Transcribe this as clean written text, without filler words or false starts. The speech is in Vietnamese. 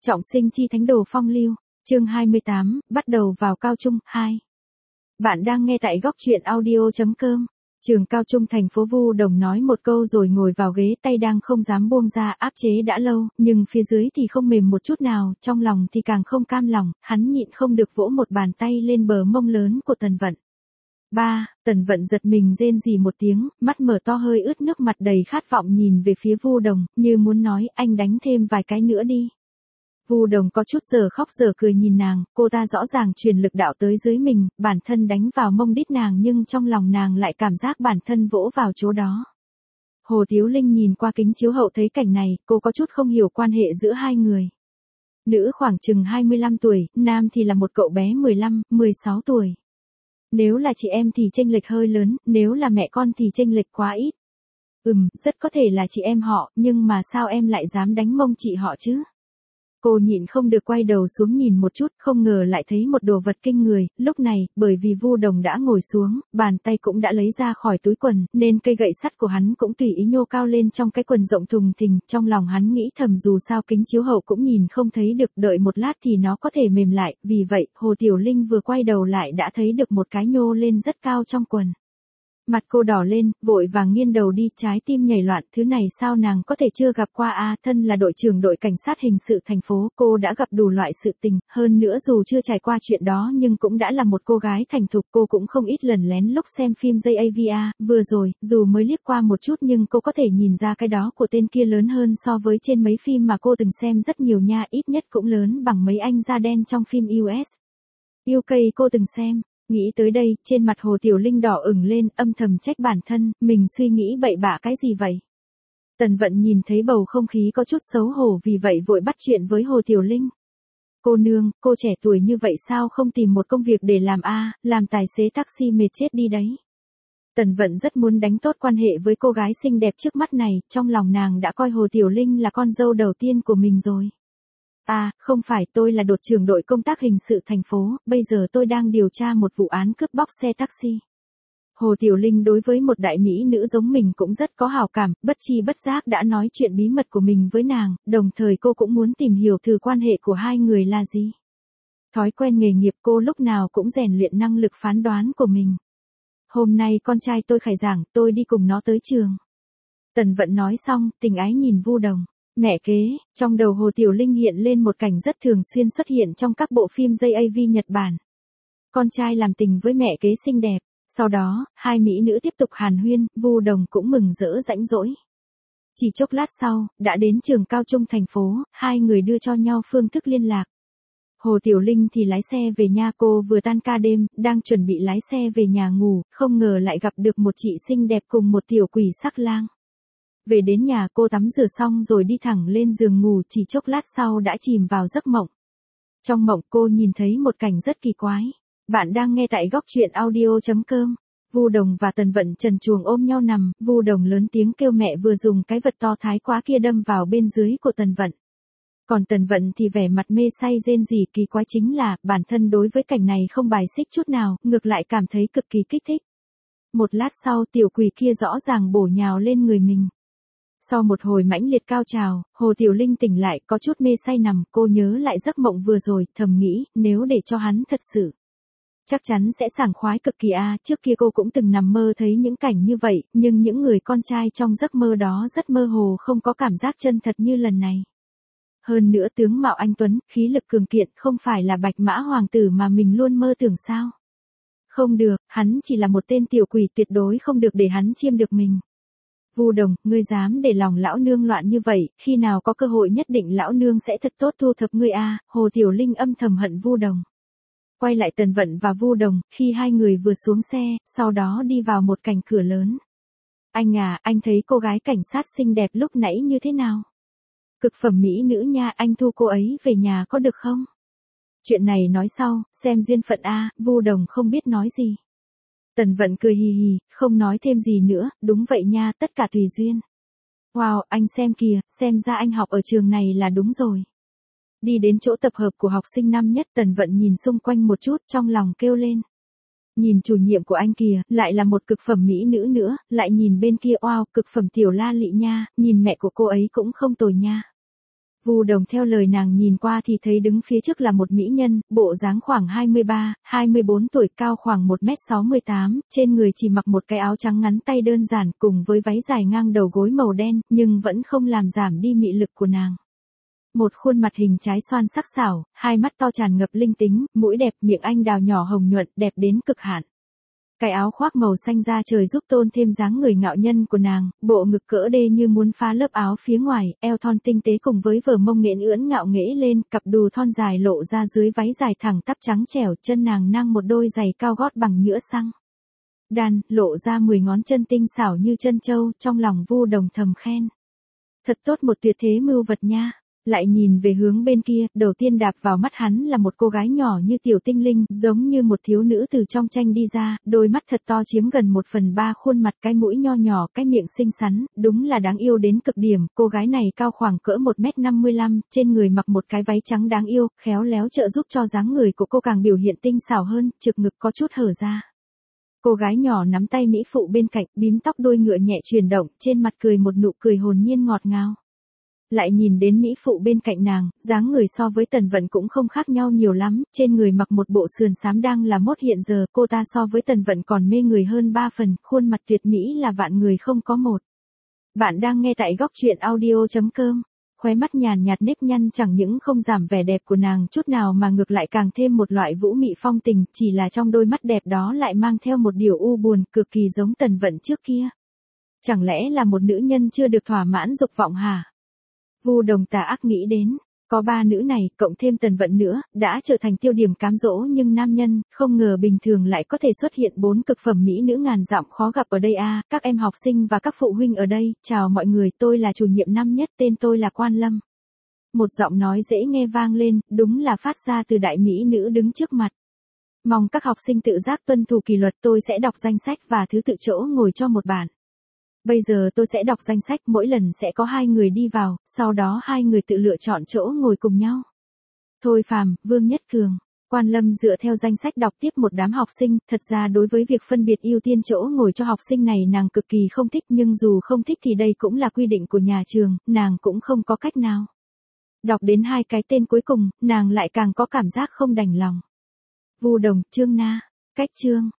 Trọng sinh chi thánh đồ phong lưu, chương 28, bắt đầu vào cao trung, 2. Bạn đang nghe tại góc truyện audio.com. Trường cao trung thành phố Vu Đồng nói một câu rồi ngồi vào ghế, tay đang không dám buông ra, áp chế đã lâu, nhưng phía dưới thì không mềm một chút nào, trong lòng thì càng không cam lòng, hắn nhịn không được vỗ một bàn tay lên bờ mông lớn của Tần Vận. Tần Vận giật mình rên rỉ một tiếng, mắt mở to hơi ướt nước, mặt đầy khát vọng nhìn về phía Vu Đồng, như muốn nói, anh đánh thêm vài cái nữa đi. Vu Đồng có chút giờ khóc giờ cười nhìn nàng, cô ta rõ ràng truyền lực đạo tới dưới mình, bản thân đánh vào mông đít nàng nhưng trong lòng nàng lại cảm giác bản thân vỗ vào chỗ đó. Hồ Tiếu Linh nhìn qua kính chiếu hậu thấy cảnh này, cô có chút không hiểu quan hệ giữa hai người. Nữ khoảng chừng 25 tuổi, nam thì là một cậu bé 15, 16 tuổi. Nếu là chị em thì chênh lệch hơi lớn, nếu là mẹ con thì chênh lệch quá ít. Rất có thể là chị em họ, nhưng mà sao em lại dám đánh mông chị họ chứ? Cô nhịn không được quay đầu xuống nhìn một chút, không ngờ lại thấy một đồ vật kinh người, lúc này, bởi vì Vu Đồng đã ngồi xuống, bàn tay cũng đã lấy ra khỏi túi quần, nên cây gậy sắt của hắn cũng tùy ý nhô cao lên trong cái quần rộng thùng thình, trong lòng hắn nghĩ thầm dù sao kính chiếu hậu cũng nhìn không thấy được, đợi một lát thì nó có thể mềm lại, vì vậy, Hồ Tiểu Linh vừa quay đầu lại đã thấy được một cái nhô lên rất cao trong quần. Mặt cô đỏ lên, vội vàng nghiêng đầu đi, trái tim nhảy loạn, thứ này sao nàng có thể chưa gặp qua à, thân là đội trưởng đội cảnh sát hình sự thành phố, cô đã gặp đủ loại sự tình, hơn nữa dù chưa trải qua chuyện đó nhưng cũng đã là một cô gái thành thục, cô cũng không ít lần lén lúc xem phim JAVA, vừa rồi, dù mới liếc qua một chút nhưng cô có thể nhìn ra cái đó của tên kia lớn hơn so với trên mấy phim mà cô từng xem rất nhiều nha, ít nhất cũng lớn bằng mấy anh da đen trong phim US, UK cô từng xem. Nghĩ tới đây, trên mặt Hồ Tiểu Linh đỏ ửng lên, âm thầm trách bản thân, mình suy nghĩ bậy bạ cái gì vậy? Tần Vận nhìn thấy bầu không khí có chút xấu hổ vì vậy vội bắt chuyện với Hồ Tiểu Linh. Cô nương, cô trẻ tuổi như vậy sao không tìm một công việc để làm a, làm tài xế taxi mệt chết đi đấy. Tần Vận rất muốn đánh tốt quan hệ với cô gái xinh đẹp trước mắt này, trong lòng nàng đã coi Hồ Tiểu Linh là con dâu đầu tiên của mình rồi. Không phải, tôi là đội trưởng đội công tác hình sự thành phố, bây giờ tôi đang điều tra một vụ án cướp bóc xe taxi. Hồ Tiểu Linh đối với một đại mỹ nữ giống mình cũng rất có hảo cảm, bất chi bất giác đã nói chuyện bí mật của mình với nàng, đồng thời cô cũng muốn tìm hiểu thử quan hệ của hai người là gì. Thói quen nghề nghiệp cô lúc nào cũng rèn luyện năng lực phán đoán của mình. Hôm nay con trai tôi khai giảng, tôi đi cùng nó tới trường. Tần Vận nói xong, tình ái nhìn Vu Đồng. Mẹ kế, trong đầu Hồ Tiểu Linh hiện lên một cảnh rất thường xuyên xuất hiện trong các bộ phim JAV Nhật Bản. Con trai làm tình với mẹ kế xinh đẹp, sau đó, hai mỹ nữ tiếp tục hàn huyên, Vu Đồng cũng mừng rỡ rãnh rỗi. Chỉ chốc lát sau, đã đến trường cao trung thành phố, hai người đưa cho nhau phương thức liên lạc. Hồ Tiểu Linh thì lái xe về nhà, cô vừa tan ca đêm, đang chuẩn bị lái xe về nhà ngủ, không ngờ lại gặp được một chị xinh đẹp cùng một tiểu quỷ sắc lang. Về đến nhà cô tắm rửa xong rồi đi thẳng lên giường ngủ, chỉ chốc lát sau đã chìm vào giấc mộng. Trong mộng cô nhìn thấy một cảnh rất kỳ quái. Bạn đang nghe tại góc truyện audio.com. Vu Đồng và Tần Vận trần truồng ôm nhau nằm, Vu Đồng lớn tiếng kêu mẹ vừa dùng cái vật to thái quá kia đâm vào bên dưới của Tần Vận. Còn Tần Vận thì vẻ mặt mê say rên rỉ, kỳ quái chính là, bản thân đối với cảnh này không bài xích chút nào, ngược lại cảm thấy cực kỳ kích thích. Một lát sau tiểu quỷ kia rõ ràng bổ nhào lên người mình. Sau một hồi mãnh liệt cao trào, Hồ Tiểu Linh tỉnh lại có chút mê say nằm, cô nhớ lại giấc mộng vừa rồi, thầm nghĩ, nếu để cho hắn thật sự, chắc chắn sẽ sảng khoái cực kỳ trước kia cô cũng từng nằm mơ thấy những cảnh như vậy, nhưng những người con trai trong giấc mơ đó rất mơ hồ, không có cảm giác chân thật như lần này. Hơn nữa tướng mạo anh tuấn, khí lực cường kiện, không phải là Bạch Mã hoàng tử mà mình luôn mơ tưởng sao? Không được, hắn chỉ là một tên tiểu quỷ, tuyệt đối không được để hắn chiêm được mình. Vu Đồng, ngươi dám để lòng lão nương loạn như vậy, khi nào có cơ hội nhất định lão nương sẽ thật tốt thu thập ngươi Hồ Tiểu Linh âm thầm hận Vu Đồng. Quay lại Tần Vận và Vu Đồng, khi hai người vừa xuống xe, sau đó đi vào một cánh cửa lớn. Anh thấy cô gái cảnh sát xinh đẹp lúc nãy như thế nào? Cực phẩm mỹ nữ nha, anh thu cô ấy về nhà có được không? Chuyện này nói sau, xem duyên phận Vu Đồng không biết nói gì. Tần Vận cười hì hì, không nói thêm gì nữa, đúng vậy nha, tất cả tùy duyên. Wow, anh xem kìa, xem ra anh học ở trường này là đúng rồi. Đi đến chỗ tập hợp của học sinh năm nhất, Tần Vận nhìn xung quanh một chút, trong lòng kêu lên. Nhìn chủ nhiệm của anh kìa, lại là một cực phẩm mỹ nữ nữa, lại nhìn bên kia, wow, cực phẩm tiểu La Lị nha, nhìn mẹ của cô ấy cũng không tồi nha. Vu Đồng theo lời nàng nhìn qua thì thấy đứng phía trước là một mỹ nhân, bộ dáng khoảng 23, 24 tuổi, cao khoảng 1m68, trên người chỉ mặc một cái áo trắng ngắn tay đơn giản cùng với váy dài ngang đầu gối màu đen, nhưng vẫn không làm giảm đi mị lực của nàng. Một khuôn mặt hình trái xoan sắc sảo, hai mắt to tràn ngập linh tính, mũi đẹp, miệng anh đào nhỏ hồng nhuận, đẹp đến cực hạn. Cái áo khoác màu xanh da trời giúp tôn thêm dáng người ngạo nhân của nàng, bộ ngực cỡ đê như muốn phá lớp áo phía ngoài, eo thon tinh tế cùng với vở mông nghện ưỡn ngạo nghễ lên, cặp đùi thon dài lộ ra dưới váy dài thẳng tắp trắng trẻo, chân nàng nang một đôi giày cao gót bằng nhựa xăng đan, lộ ra 10 ngón chân tinh xảo như chân châu, trong lòng Vu Đồng thầm khen. Thật tốt một tuyệt thế mưu vật nha. Lại nhìn về hướng bên kia, đầu tiên đạp vào mắt hắn là một cô gái nhỏ như tiểu tinh linh, giống như một thiếu nữ từ trong tranh đi ra, đôi mắt thật to chiếm gần 1/3 khuôn mặt, cái mũi nho nhỏ, cái miệng xinh xắn, đúng là đáng yêu đến cực điểm. Cô gái này cao khoảng cỡ 1m55, trên người mặc một cái váy trắng đáng yêu, khéo léo trợ giúp cho dáng người của cô càng biểu hiện tinh xảo hơn, trực ngực có chút hở ra. Cô gái nhỏ nắm tay mỹ phụ bên cạnh, bím tóc đuôi ngựa nhẹ chuyển động, trên mặt cười một nụ cười hồn nhiên ngọt ngào. Lại nhìn đến mỹ phụ bên cạnh nàng, dáng người so với Tần Vận cũng không khác nhau nhiều lắm, trên người mặc một bộ sườn xám đang là mốt hiện giờ, cô ta so với Tần Vận còn mê người hơn 3 phần, khuôn mặt tuyệt mỹ là vạn người không có một. Bạn đang nghe tại góc truyện audio.com. Khóe mắt nhàn nhạt nếp nhăn chẳng những không giảm vẻ đẹp của nàng chút nào mà ngược lại càng thêm một loại vũ mị phong tình, chỉ là trong đôi mắt đẹp đó lại mang theo một điều u buồn, cực kỳ giống Tần Vận trước kia. Chẳng lẽ là một nữ nhân chưa được thỏa mãn dục vọng hả? Vu Đồng tà ác nghĩ đến, có ba nữ này, cộng thêm Tần Vận nữa, đã trở thành tiêu điểm cám dỗ nhưng nam nhân, không ngờ bình thường lại có thể xuất hiện 4 cực phẩm mỹ nữ ngàn dặm khó gặp ở đây a. Các em học sinh và các phụ huynh ở đây, chào mọi người, tôi là chủ nhiệm năm nhất, tên tôi là Quan Lâm. Một giọng nói dễ nghe vang lên, đúng là phát ra từ đại mỹ nữ đứng trước mặt. Mong các học sinh tự giác tuân thủ kỷ luật, tôi sẽ đọc danh sách và thứ tự chỗ ngồi cho một bạn. Bây giờ tôi sẽ đọc danh sách, mỗi lần sẽ có 2 người đi vào, sau đó 2 người tự lựa chọn chỗ ngồi cùng nhau. Thôi Phàm, Vương Nhất Cường. Quan Lâm dựa theo danh sách đọc tiếp một đám học sinh, thật ra đối với việc phân biệt ưu tiên chỗ ngồi cho học sinh này nàng cực kỳ không thích, nhưng dù không thích thì đây cũng là quy định của nhà trường, nàng cũng không có cách nào. Đọc đến 2 cái tên cuối cùng, nàng lại càng có cảm giác không đành lòng. Vu Đồng, Trương Na, Cách Trương,